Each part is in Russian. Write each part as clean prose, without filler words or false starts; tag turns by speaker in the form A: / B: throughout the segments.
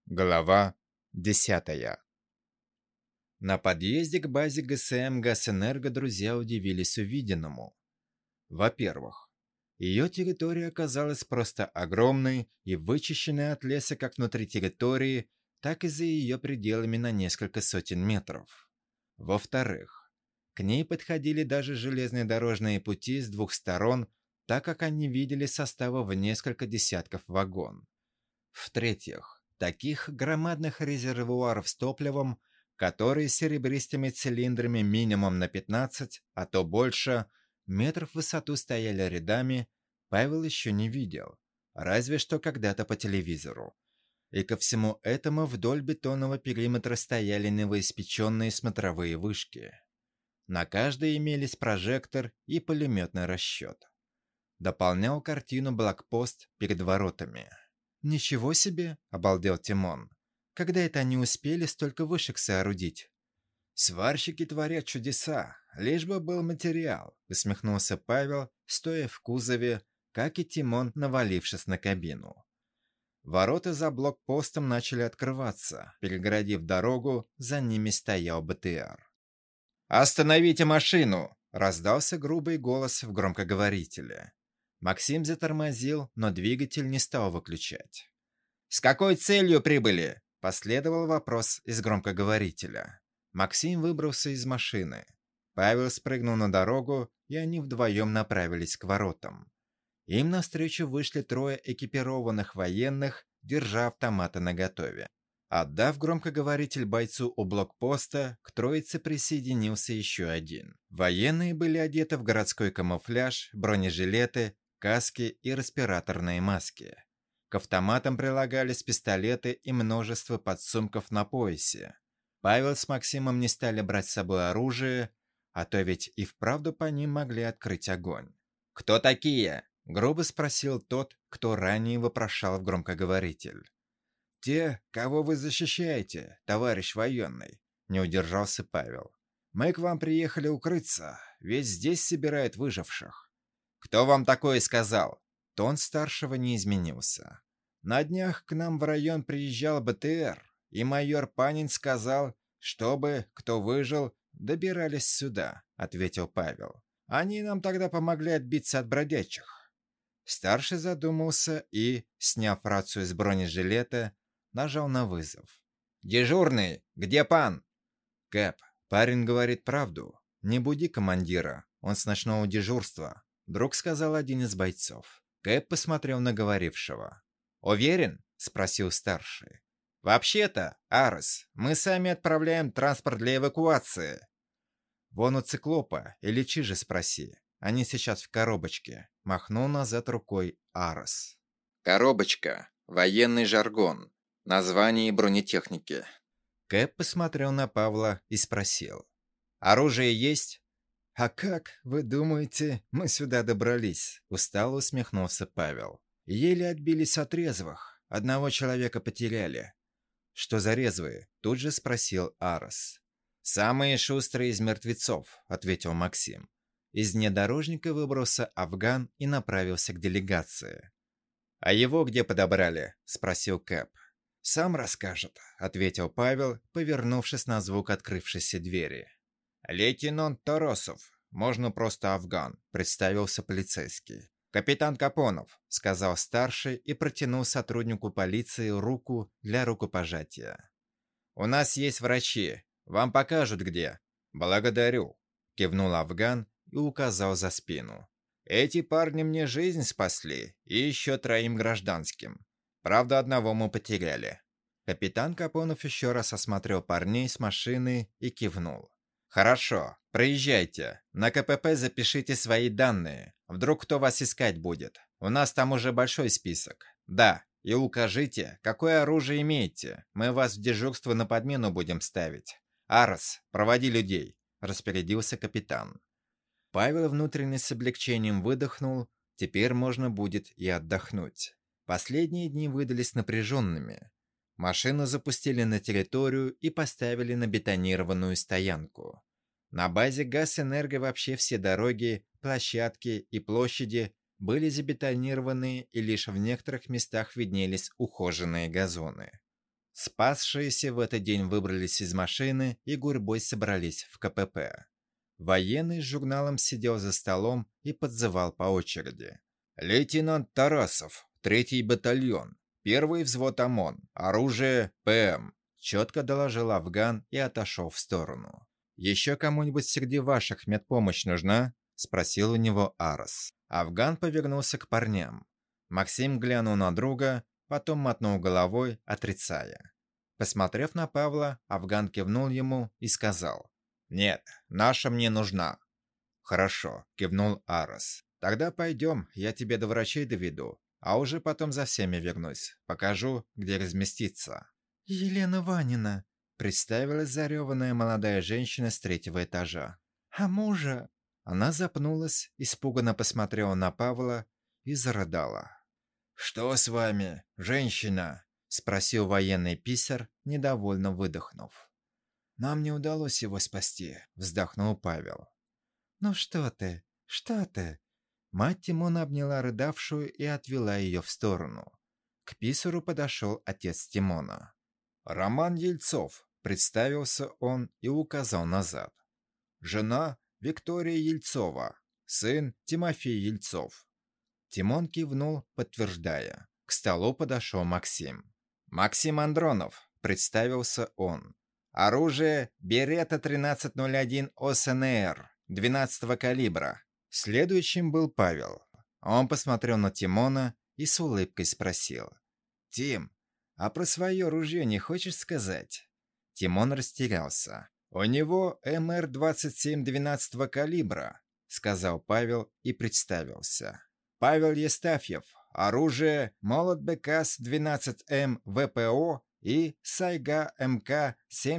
A: Глава 10. На подъезде к базе ГСМ «Газэнерго» друзья удивились увиденному. Во-первых, ее территория оказалась просто огромной и вычищенной от леса как внутри территории, так и за ее пределами на несколько сотен метров. Во-вторых, к ней подходили даже железные дорожные пути с двух сторон, так как они видели составы в несколько десятков вагон. В-третьих, таких громадных резервуаров с топливом, которые с серебристыми цилиндрами минимум на 15, а то больше, метров в высоту стояли рядами, Павел еще не видел, разве что когда-то по телевизору. И ко всему этому вдоль бетонного периметра стояли новоиспеченные смотровые вышки. На каждой имелись прожектор и пулеметный расчет. Дополнял картину блокпост перед воротами. «Ничего себе!» – обалдел Тимон. «Когда это они успели столько вышек соорудить?» «Сварщики творят чудеса, лишь бы был материал», – усмехнулся Павел, стоя в кузове, как и Тимон, навалившись на кабину. Ворота за блокпостом начали открываться, перегородив дорогу, за ними стоял БТР. «Остановите машину!» – раздался грубый голос в громкоговорителе. Максим затормозил, но двигатель не стал выключать. «С какой целью прибыли?» – последовал вопрос из громкоговорителя. Максим выбрался из машины. Павел спрыгнул на дорогу, и они вдвоем направились к воротам. Им навстречу вышли трое экипированных военных, держа автоматы наготове. Отдав громкоговоритель бойцу у блокпоста, к троице присоединился еще один. Военные были одеты в городской камуфляж, бронежилеты, каски и респираторные маски. К автоматам прилагались пистолеты и множество подсумков на поясе. Павел с Максимом не стали брать с собой оружие, а то ведь и вправду по ним могли открыть огонь. «Кто такие?» – грубо спросил тот, кто ранее вопрошал в громкоговоритель. «Те, кого вы защищаете, товарищ военный», – не удержался Павел. «Мы к вам приехали укрыться, ведь здесь собирают выживших». «Кто вам такое сказал?» Тон старшего не изменился. «На днях к нам в район приезжал БТР, и майор Панин сказал, чтобы, кто выжил, добирались сюда», — ответил Павел. «Они нам тогда помогли отбиться от бродячих». Старший задумался и, сняв рацию с бронежилета, нажал на вызов. «Дежурный, где пан?» «Кэп, парень говорит правду. Не буди командира, он с ночного дежурства», — вдруг сказал один из бойцов. Кэп посмотрел на говорившего. «Уверен?» — спросил старший. «Вообще-то, Арес, мы сами отправляем транспорт для эвакуации». «Вон у циклопа или Чижи спроси. Они сейчас в коробочке», — махнул назад рукой Арес. «Коробочка. Военный жаргон. Название бронетехники». Кэп посмотрел на Павла и спросил. «Оружие есть?» «А как, вы думаете, мы сюда добрались?» — устало усмехнулся Павел. «Еле отбились от резвых. Одного человека потеряли». «Что за резвые?» — тут же спросил Арес. «Самые шустрые из мертвецов», — ответил Максим. Из внедорожника выбрался Афган и направился к делегации. «А его где подобрали?» — спросил Кэп. «Сам расскажет», — ответил Павел, повернувшись на звук открывшейся двери. «Лейтенант Тарасов, можно просто Афган», — представился полицейский. «Капитан Капонов», — сказал старший и протянул сотруднику полиции руку для рукопожатия. «У нас есть врачи, вам покажут где». «Благодарю», — кивнул Афган и указал за спину. «Эти парни мне жизнь спасли и еще 3 гражданским. Правда, одного мы потеряли». Капитан Капонов еще раз осмотрел парней с машины и кивнул. «Хорошо, проезжайте. На КПП запишите свои данные. Вдруг кто вас искать будет. У нас там уже большой список. Да, и укажите, какое оружие имеете. Мы вас в дежурство на подмену будем ставить. Арес, проводи людей», — распорядился капитан. Павел внутренне с облегчением выдохнул. Теперь можно будет и отдохнуть. Последние дни выдались напряженными. Машину запустили на территорию и поставили на бетонированную стоянку. На базе Газэнерго вообще все дороги, площадки и площади были забетонированы, и лишь в некоторых местах виднелись ухоженные газоны. Спасшиеся в этот день выбрались из машины и гурьбой собрались в КПП. Военный с журналом сидел за столом и подзывал по очереди. «Лейтенант Тарасов, 3-й батальон, 1-й взвод ОМОН, оружие ПМ», четко доложил Афган и отошел в сторону. «Еще кому-нибудь среди ваших медпомощь нужна?» – спросил у него Арос. Афган повернулся к парням. Максим глянул на друга, потом мотнул головой, отрицая. Посмотрев на Павла, Афган кивнул ему и сказал: «Нет, наша мне нужна». «Хорошо», — кивнул Арос. «Тогда пойдем, я тебе до врачей доведу, а уже потом за всеми вернусь. Покажу, где разместиться». «Елена Ванина», — представилась зареванная молодая женщина с 3-го этажа. «А мужа?» Она запнулась, испуганно посмотрела на Павла и зарыдала. «Что с вами, женщина?» — спросил военный писарь, недовольно выдохнув. «Нам не удалось его спасти», — вздохнул Павел. «Ну что ты, что ты?» Мать Тимона обняла рыдавшую и отвела ее в сторону. К писарю подошел отец Тимона. «Роман Ельцов», — представился он и указал назад. «Жена Виктория Ельцова, сын Тимофей Ельцов». Тимон кивнул, подтверждая. К столу подошел Максим. «Максим Андронов», — представился он. «Оружие Берета 1301 ОСНР, 12-го калибра». Следующим был Павел. Он посмотрел на Тимона и с улыбкой спросил: «Тим, а про свое ружье не хочешь сказать?» Тимон растерялся. «У него МР-27 12-го калибра», — сказал Павел и представился. «Павел Естафьев. Оружие молот БКС-12М ВПО и Сайга МК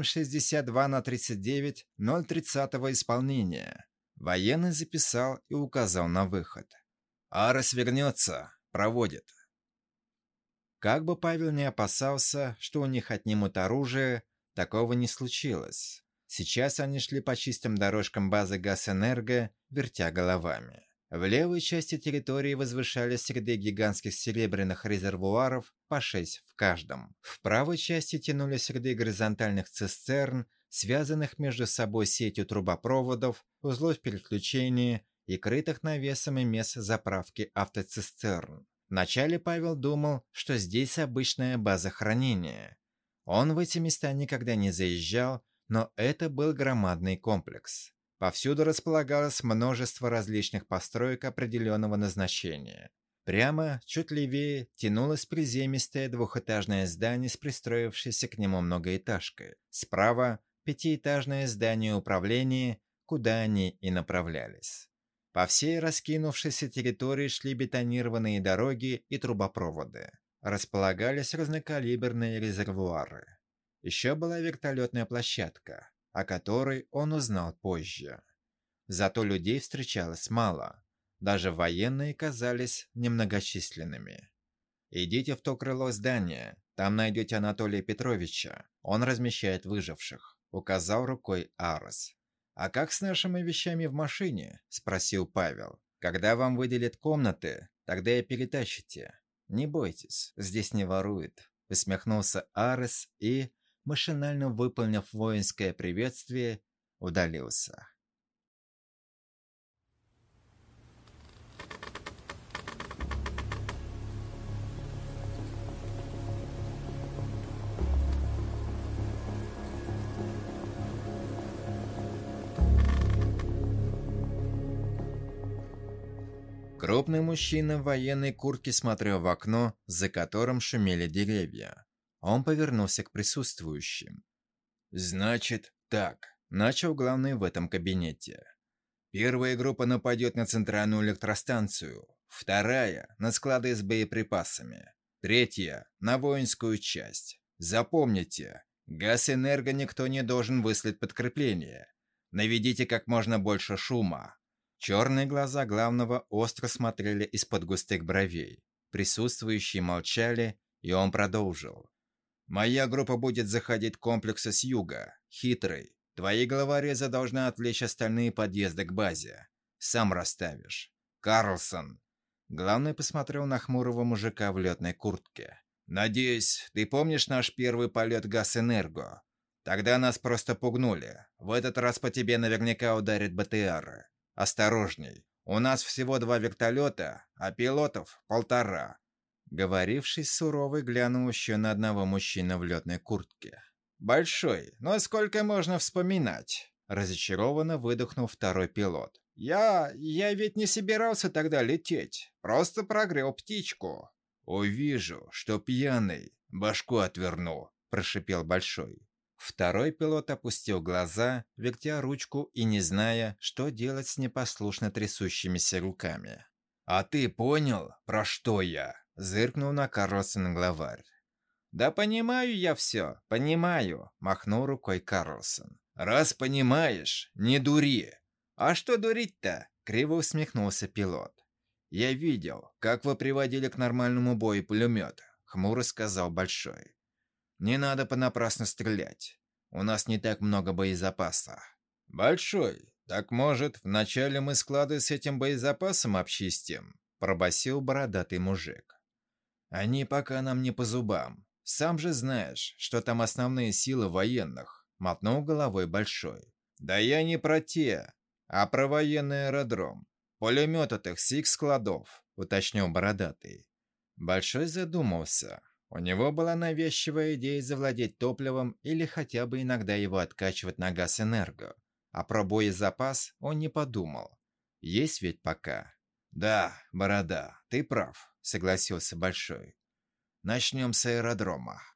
A: 7,62/39 0,30 исполнения». Военный записал и указал на выход. «Арос вернется. Проводит». Как бы Павел не опасался, что у них отнимут оружие, такого не случилось. Сейчас они шли по чистым дорожкам базы Газэнерго, вертя головами. В левой части территории возвышались ряды гигантских серебряных резервуаров, по 6 в каждом. В правой части тянулись ряды горизонтальных цистерн, связанных между собой сетью трубопроводов, узлов переключения и крытых навесом и мест заправки автоцистерн. Вначале Павел думал, что здесь обычная база хранения. Он в эти места никогда не заезжал, но это был громадный комплекс. Повсюду располагалось множество различных построек определенного назначения. Прямо, чуть левее, тянулось приземистое двухэтажное здание с пристроившейся к нему многоэтажкой. Справа – 5-этажное здание управления, куда они и направлялись. По всей раскинувшейся территории шли бетонированные дороги и трубопроводы. Располагались разнокалиберные резервуары. Еще была вертолетная площадка, о которой он узнал позже. Зато людей встречалось мало. Даже военные казались немногочисленными. «Идите в то крыло здания, там найдете Анатолия Петровича. Он размещает выживших», — указал рукой Арос. «А как с нашими вещами в машине?» — спросил Павел. «Когда вам выделят комнаты, тогда и перетащите. Не бойтесь, здесь не воруют», — усмехнулся Арос и, машинально выполнив воинское приветствие, удалился. Крупный мужчина в военной куртке смотрел в окно, за которым шумели деревья. Он повернулся к присутствующим. «Значит, так», — начал главный в этом кабинете. «Первая группа нападет на центральную электростанцию, вторая — на склады с боеприпасами, третья — на воинскую часть. Запомните, Газэнерго никто не должен выслать подкрепление. Наведите как можно больше шума». Черные глаза главного остро смотрели из-под густых бровей. Присутствующие молчали, и он продолжил. «Моя группа будет заходить к комплексу с юга. Хитрый. Твои головорезы должны отвлечь остальные подъезды к базе. Сам расставишь. Карлсон». Главный посмотрел на хмурого мужика в летной куртке. «Надеюсь, ты помнишь наш первый полет Гасэнерго? Тогда нас просто пугнули. В этот раз по тебе наверняка ударит БТР. Осторожней. У нас всего 2 вертолета, а пилотов 1,5». Говоривший суровый глянул еще на одного мужчину в летной куртке. «Большой, но сколько можно вспоминать?» Разочарованно выдохнул второй пилот. «Я ведь не собирался тогда лететь. Просто прогрел птичку». «Увижу, что пьяный. Башку отверну», – прошипел Большой. Второй пилот опустил глаза, вертя ручку и не зная, что делать с непослушно трясущимися руками. «А ты понял, про что я?» – зыркнул на Карлсона главарь. «Да понимаю я все, понимаю», – махнул рукой Карлсон. «Раз понимаешь, не дури». «А что дурить-то?» – криво усмехнулся пилот. «Я видел, как вы приводили к нормальному бою пулемет», – хмуро сказал Большой. «Не надо понапрасну стрелять. У нас не так много боезапаса». «Большой, так может, вначале мы склады с этим боезапасом обчистим?» – пробасил бородатый мужик. «Они пока нам не по зубам. Сам же знаешь, что там основные силы военных», – мотнул головой Большой. «Да я не про те, а про военный аэродром. Пулемет от их сих складов», – уточнил бородатый. Большой задумался. У него была навязчивая идея завладеть топливом или хотя бы иногда его откачивать на Гасэнерго. А про боезапас он не подумал. Есть ведь пока. «Да, Борода, ты прав», — согласился Большой. «Начнем с аэродрома.